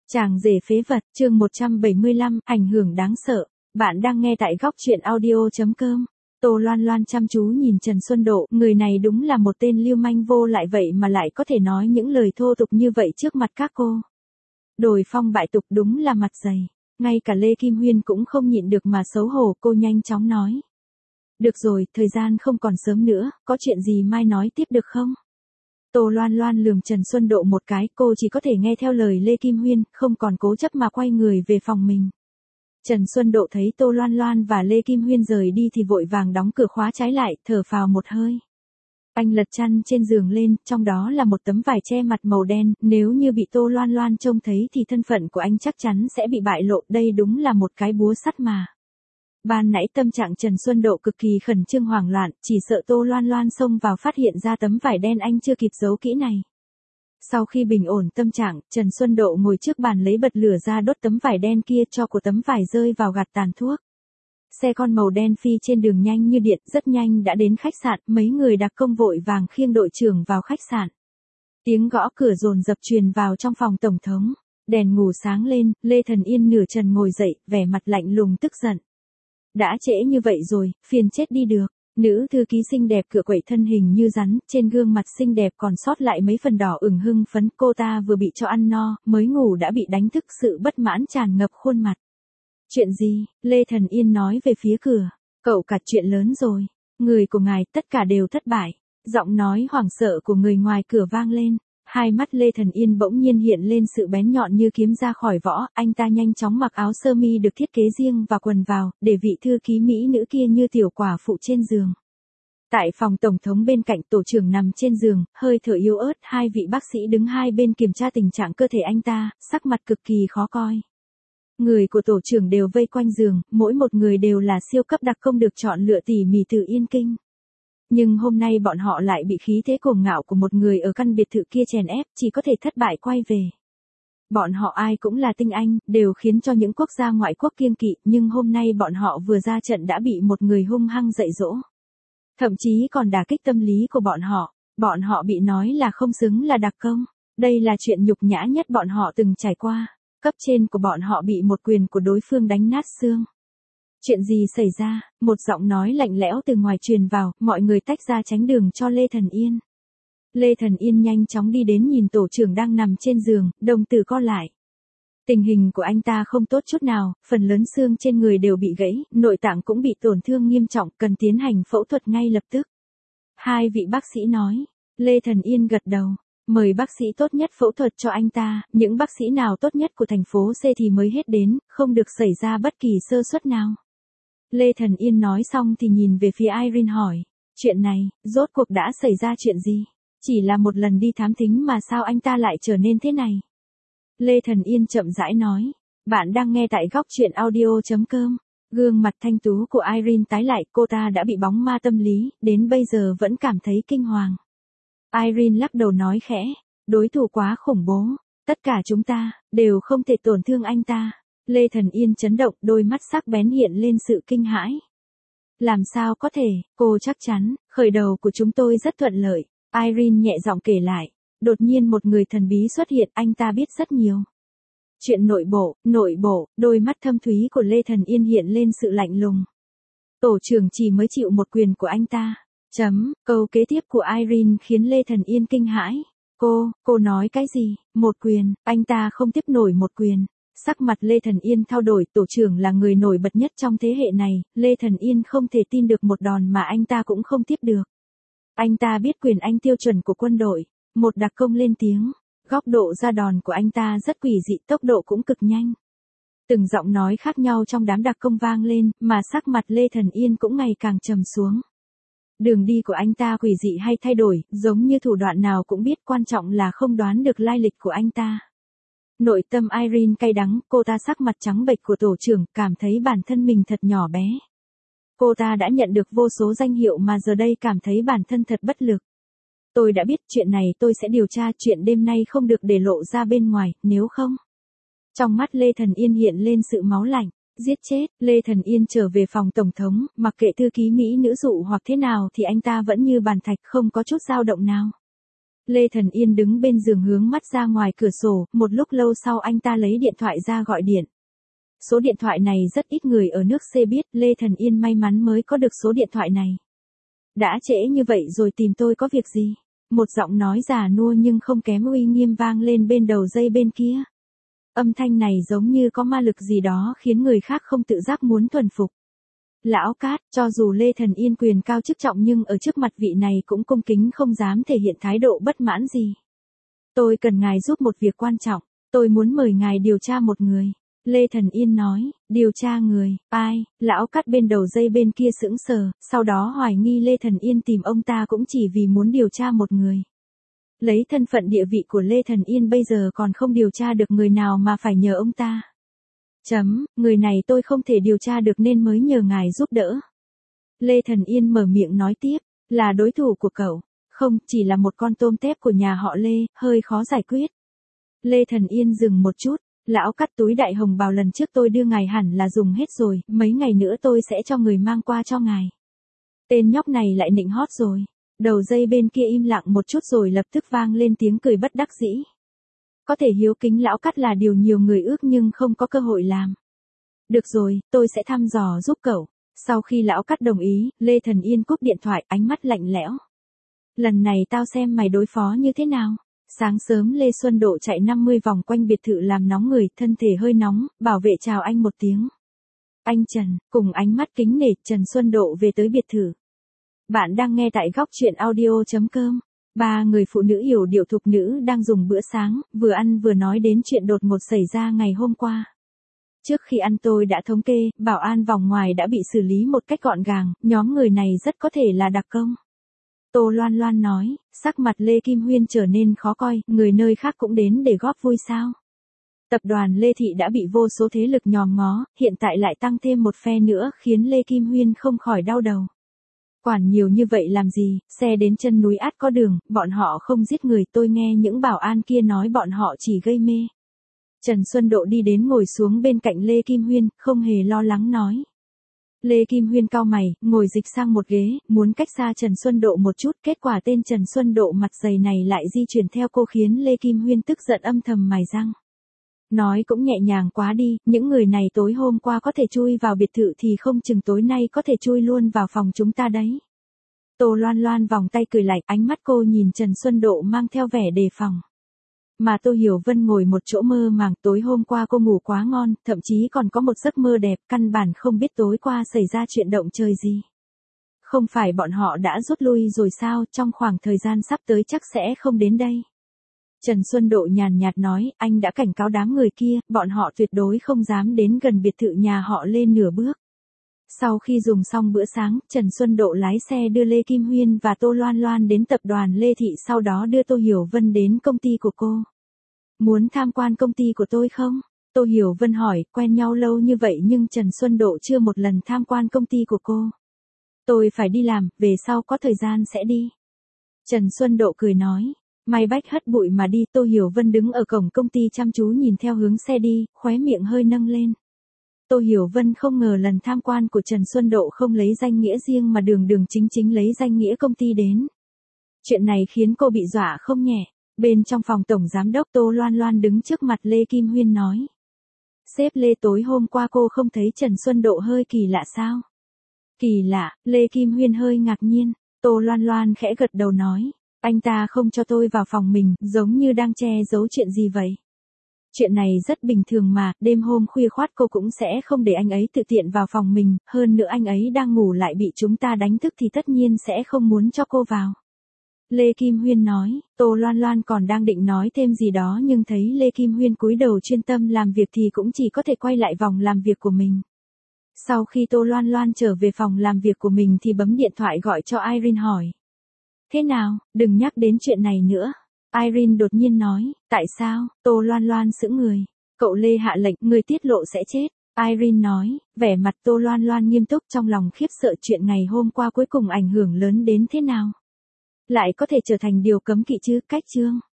Chàng rể phế vật, chương 175, ảnh hưởng đáng sợ. Bạn đang nghe tại góc truyện audio.com. Tô Loan Loan chăm chú nhìn Trần Xuân Độ, người này đúng là một tên lưu manh vô lại vậy mà lại có thể nói những lời thô tục như vậy trước mặt các cô. Đồi phong bại tục đúng là mặt dày. Ngay cả Lê Kim Huyên cũng không nhịn được mà xấu hổ, cô nhanh chóng nói. Được rồi, thời gian không còn sớm nữa, có chuyện gì mai nói tiếp được không? Tô Loan Loan lườm Trần Xuân Độ một cái, cô chỉ có thể nghe theo lời Lê Kim Huyên, không còn cố chấp mà quay người về phòng mình. Trần Xuân Độ thấy Tô Loan Loan và Lê Kim Huyên rời đi thì vội vàng đóng cửa khóa trái lại, thở phào một hơi. Anh lật chăn trên giường lên, trong đó là một tấm vải che mặt màu đen, nếu như bị Tô Loan Loan trông thấy thì thân phận của anh chắc chắn sẽ bị bại lộ, đây đúng là một cái búa sắt mà. Ban nãy tâm trạng Trần Xuân Độ cực kỳ khẩn trương hoảng loạn, chỉ sợ Tô Loan Loan xông vào phát hiện ra tấm vải đen anh chưa kịp giấu kỹ này. Sau khi bình ổn tâm trạng, Trần Xuân Độ ngồi trước bàn lấy bật lửa ra đốt tấm vải đen kia cho của tấm vải rơi vào gạt tàn thuốc. Xe con màu đen phi trên đường nhanh như điện, rất nhanh đã đến khách sạn, mấy người đặc công vội vàng khiêng đội trưởng vào khách sạn. Tiếng gõ cửa dồn dập truyền vào trong phòng tổng thống, đèn ngủ sáng lên, Lê Thần Yên nửa trần ngồi dậy, vẻ mặt lạnh lùng tức giận. Đã trễ như vậy rồi, phiền chết đi được. Nữ thư ký xinh đẹp cựa quậy thân hình như rắn, trên gương mặt xinh đẹp còn sót lại mấy phần đỏ ửng hưng phấn, cô ta vừa bị cho ăn no, mới ngủ đã bị đánh thức, sự bất mãn tràn ngập khuôn mặt. Chuyện gì? Lê Thần Yên nói về phía cửa. Cậu cả chuyện lớn rồi. Người của ngài tất cả đều thất bại. Giọng nói hoảng sợ của người ngoài cửa vang lên. Hai mắt Lê Thần Yên bỗng nhiên hiện lên sự bén nhọn như kiếm ra khỏi vỏ, anh ta nhanh chóng mặc áo sơ mi được thiết kế riêng và quần vào, để vị thư ký mỹ nữ kia như tiểu quả phụ trên giường. Tại phòng tổng thống bên cạnh, tổ trưởng nằm trên giường, hơi thở yếu ớt, hai vị bác sĩ đứng hai bên kiểm tra tình trạng cơ thể anh ta, sắc mặt cực kỳ khó coi. Người của tổ trưởng đều vây quanh giường, mỗi một người đều là siêu cấp đặc công được chọn lựa tỉ mỉ từ Yên Kinh. Nhưng hôm nay bọn họ lại bị khí thế cuồng ngạo của một người ở căn biệt thự kia chèn ép, chỉ có thể thất bại quay về. Bọn họ ai cũng là tinh anh, đều khiến cho những quốc gia ngoại quốc kiêng kỵ, nhưng hôm nay bọn họ vừa ra trận đã bị một người hung hăng dạy dỗ. Thậm chí còn đả kích tâm lý của bọn họ bị nói là không xứng là đặc công. Đây là chuyện nhục nhã nhất bọn họ từng trải qua. Cấp trên của bọn họ bị một quyền của đối phương đánh nát xương. Chuyện gì xảy ra? Một giọng nói lạnh lẽo từ ngoài truyền vào, mọi người tách ra tránh đường cho Lê Thần Yên. Lê Thần Yên nhanh chóng đi đến nhìn tổ trưởng đang nằm trên giường, đồng tử co lại. Tình hình của anh ta không tốt chút nào, phần lớn xương trên người đều bị gãy, nội tạng cũng bị tổn thương nghiêm trọng, cần tiến hành phẫu thuật ngay lập tức. Hai vị bác sĩ nói. Lê Thần Yên gật đầu. Mời bác sĩ tốt nhất phẫu thuật cho anh ta, những bác sĩ nào tốt nhất của thành phố C thì mới hết đến, không được xảy ra bất kỳ sơ suất nào. Lê Thần Yên nói xong thì nhìn về phía Irene hỏi, chuyện này, rốt cuộc đã xảy ra chuyện gì? Chỉ là một lần đi thám thính mà sao anh ta lại trở nên thế này? Lê Thần Yên chậm rãi nói, bạn đang nghe tại góc truyện audio.com. Gương mặt thanh tú của Irene tái lại, cô ta đã bị bóng ma tâm lý, đến bây giờ vẫn cảm thấy kinh hoàng. Irene lắc đầu nói khẽ, đối thủ quá khủng bố, tất cả chúng ta, đều không thể tổn thương anh ta. Lê Thần Yên chấn động, đôi mắt sắc bén hiện lên sự kinh hãi. Làm sao có thể, cô chắc chắn, khởi đầu của chúng tôi rất thuận lợi. Irene nhẹ giọng kể lại, đột nhiên một người thần bí xuất hiện, anh ta biết rất nhiều. Chuyện nội bộ, đôi mắt thâm thúy của Lê Thần Yên hiện lên sự lạnh lùng. Tổ trưởng chỉ mới chịu một quyền của anh ta. Câu kế tiếp của Irene khiến Lê Thần Yên kinh hãi. Cô nói cái gì? Một quyền, anh ta không tiếp nổi một quyền. Sắc mặt Lê Thần Yên thao đổi, tổ trưởng là người nổi bật nhất trong thế hệ này, Lê Thần Yên không thể tin được một đòn mà anh ta cũng không tiếp được. Anh ta biết quyền anh tiêu chuẩn của quân đội, một đặc công lên tiếng, góc độ ra đòn của anh ta rất quỷ dị, tốc độ cũng cực nhanh. Từng giọng nói khác nhau trong đám đặc công vang lên, mà sắc mặt Lê Thần Yên cũng ngày càng trầm xuống. Đường đi của anh ta quỷ dị hay thay đổi, giống như thủ đoạn nào cũng biết, quan trọng là không đoán được lai lịch của anh ta. Nội tâm Irene cay đắng, cô ta sắc mặt trắng bệch của tổ trưởng, cảm thấy bản thân mình thật nhỏ bé. Cô ta đã nhận được vô số danh hiệu mà giờ đây cảm thấy bản thân thật bất lực. Tôi đã biết chuyện này, tôi sẽ điều tra, chuyện đêm nay không được để lộ ra bên ngoài, nếu không. Trong mắt Lê Thần Yên hiện lên sự máu lạnh. Giết chết. Lê Thần Yên trở về phòng tổng thống, mặc kệ thư ký mỹ nữ dụ hoặc thế nào thì anh ta vẫn như bàn thạch, không có chút dao động nào. Lê Thần Yên đứng bên giường hướng mắt ra ngoài cửa sổ, một lúc lâu sau anh ta lấy điện thoại ra gọi điện. Số điện thoại này rất ít người ở nước C biết, Lê Thần Yên may mắn mới có được số điện thoại này. Đã trễ như vậy rồi tìm tôi có việc gì? Một giọng nói già nua nhưng không kém uy nghiêm vang lên bên đầu dây bên kia. Âm thanh này giống như có ma lực gì đó khiến người khác không tự giác muốn thuần phục. Lão Cát, cho dù Lê Thần Yên quyền cao chức trọng nhưng ở trước mặt vị này cũng cung kính không dám thể hiện thái độ bất mãn gì. Tôi cần ngài giúp một việc quan trọng, tôi muốn mời ngài điều tra một người. Lê Thần Yên nói, điều tra người, ai? Lão Cát bên đầu dây bên kia sững sờ, sau đó hoài nghi Lê Thần Yên tìm ông ta cũng chỉ vì muốn điều tra một người. Lấy thân phận địa vị của Lê Thần Yên bây giờ còn không điều tra được người nào mà phải nhờ ông ta. Người này tôi không thể điều tra được nên mới nhờ ngài giúp đỡ. Lê Thần Yên mở miệng nói tiếp, là đối thủ của cậu. Không, chỉ là một con tôm tép của nhà họ Lê, hơi khó giải quyết. Lê Thần Yên dừng một chút, lão Cát túi đại hồng bào lần trước tôi đưa ngài hẳn là dùng hết rồi, mấy ngày nữa tôi sẽ cho người mang qua cho ngài. Tên nhóc này lại nịnh hót rồi. Đầu dây bên kia im lặng một chút rồi lập tức vang lên tiếng cười bất đắc dĩ. Có thể hiếu kính lão Cát là điều nhiều người ước nhưng không có cơ hội làm. Được rồi, tôi sẽ thăm dò giúp cậu. Sau khi lão Cát đồng ý, Lê Thần Yên cúp điện thoại, ánh mắt lạnh lẽo. Lần này tao xem mày đối phó như thế nào. Sáng sớm Lê Xuân Độ chạy 50 vòng quanh biệt thự làm nóng người, thân thể hơi nóng, bảo vệ chào anh một tiếng. Anh Trần, cùng ánh mắt kính nể, Trần Xuân Độ về tới biệt thự. Bạn đang nghe tại góc truyện audio.com. Ba người phụ nữ hiểu điệu thục nữ đang dùng bữa sáng, vừa ăn vừa nói đến chuyện đột ngột xảy ra ngày hôm qua. Trước khi ăn tôi đã thống kê, bảo an vòng ngoài đã bị xử lý một cách gọn gàng, nhóm người này rất có thể là đặc công. Tô Loan Loan nói, sắc mặt Lê Kim Huyên trở nên khó coi, người nơi khác cũng đến để góp vui sao. Tập đoàn Lê Thị đã bị vô số thế lực nhòm ngó, hiện tại lại tăng thêm một phe nữa khiến Lê Kim Huyên không khỏi đau đầu. Quản nhiều như vậy làm gì, xe đến chân núi ắt có đường, bọn họ không giết người, tôi nghe những bảo an kia nói bọn họ chỉ gây mê. Trần Xuân Độ đi đến ngồi xuống bên cạnh Lê Kim Huyên, không hề lo lắng nói. Lê Kim Huyên cau mày, ngồi dịch sang một ghế, muốn cách xa Trần Xuân Độ một chút, kết quả tên Trần Xuân Độ mặt dày này lại di chuyển theo cô khiến Lê Kim Huyên tức giận âm thầm mài răng. Nói cũng nhẹ nhàng quá đi, những người này tối hôm qua có thể chui vào biệt thự thì không chừng tối nay có thể chui luôn vào phòng chúng ta đấy. Tô Loan Loan vòng tay cười lạnh, ánh mắt cô nhìn Trần Xuân Độ mang theo vẻ đề phòng. Mà Tô Hiểu Vân ngồi một chỗ mơ màng, tối hôm qua cô ngủ quá ngon, thậm chí còn có một giấc mơ đẹp, căn bản không biết tối qua xảy ra chuyện động trời gì. Không phải bọn họ đã rút lui rồi sao, trong khoảng thời gian sắp tới chắc sẽ không đến đây. Trần Xuân Độ nhàn nhạt nói, anh đã cảnh cáo đám người kia, bọn họ tuyệt đối không dám đến gần biệt thự nhà họ lên nửa bước. Sau khi dùng xong bữa sáng, Trần Xuân Độ lái xe đưa Lê Kim Huyên và Tô Loan Loan đến tập đoàn Lê Thị, sau đó đưa Tô Hiểu Vân đến công ty của cô. Muốn tham quan công ty của tôi không? Tô Hiểu Vân hỏi, quen nhau lâu như vậy nhưng Trần Xuân Độ chưa một lần tham quan công ty của cô. Tôi phải đi làm, về sau có thời gian sẽ đi. Trần Xuân Độ cười nói. May bách hất bụi mà đi, Tô Hiểu Vân đứng ở cổng công ty chăm chú nhìn theo hướng xe đi, khóe miệng hơi nâng lên. Tô Hiểu Vân không ngờ lần tham quan của Trần Xuân Độ không lấy danh nghĩa riêng mà đường đường chính chính lấy danh nghĩa công ty đến. Chuyện này khiến cô bị dọa không nhẹ. Bên trong phòng tổng giám đốc Tô Loan Loan đứng trước mặt Lê Kim Huyên nói. Sếp Lê, tối hôm qua cô không thấy Trần Xuân Độ hơi kỳ lạ sao? Kỳ lạ, Lê Kim Huyên hơi ngạc nhiên. Tô Loan Loan khẽ gật đầu nói. Anh ta không cho tôi vào phòng mình, giống như đang che giấu chuyện gì vậy? Chuyện này rất bình thường mà, đêm hôm khuya khoắt cô cũng sẽ không để anh ấy tự tiện vào phòng mình, hơn nữa anh ấy đang ngủ lại bị chúng ta đánh thức thì tất nhiên sẽ không muốn cho cô vào. Lê Kim Huyên nói, Tô Loan Loan còn đang định nói thêm gì đó nhưng thấy Lê Kim Huyên cúi đầu chuyên tâm làm việc thì cũng chỉ có thể quay lại vòng làm việc của mình. Sau khi Tô Loan Loan trở về phòng làm việc của mình thì bấm điện thoại gọi cho Irene hỏi. Thế nào, đừng nhắc đến chuyện này nữa. Irene đột nhiên nói, tại sao? Tô Loan Loan sững người. Cậu Lê hạ lệnh, người tiết lộ sẽ chết. Irene nói, vẻ mặt Tô Loan Loan nghiêm túc, trong lòng khiếp sợ chuyện ngày hôm qua cuối cùng ảnh hưởng lớn đến thế nào. Lại có thể trở thành điều cấm kỵ chứ, cách chương.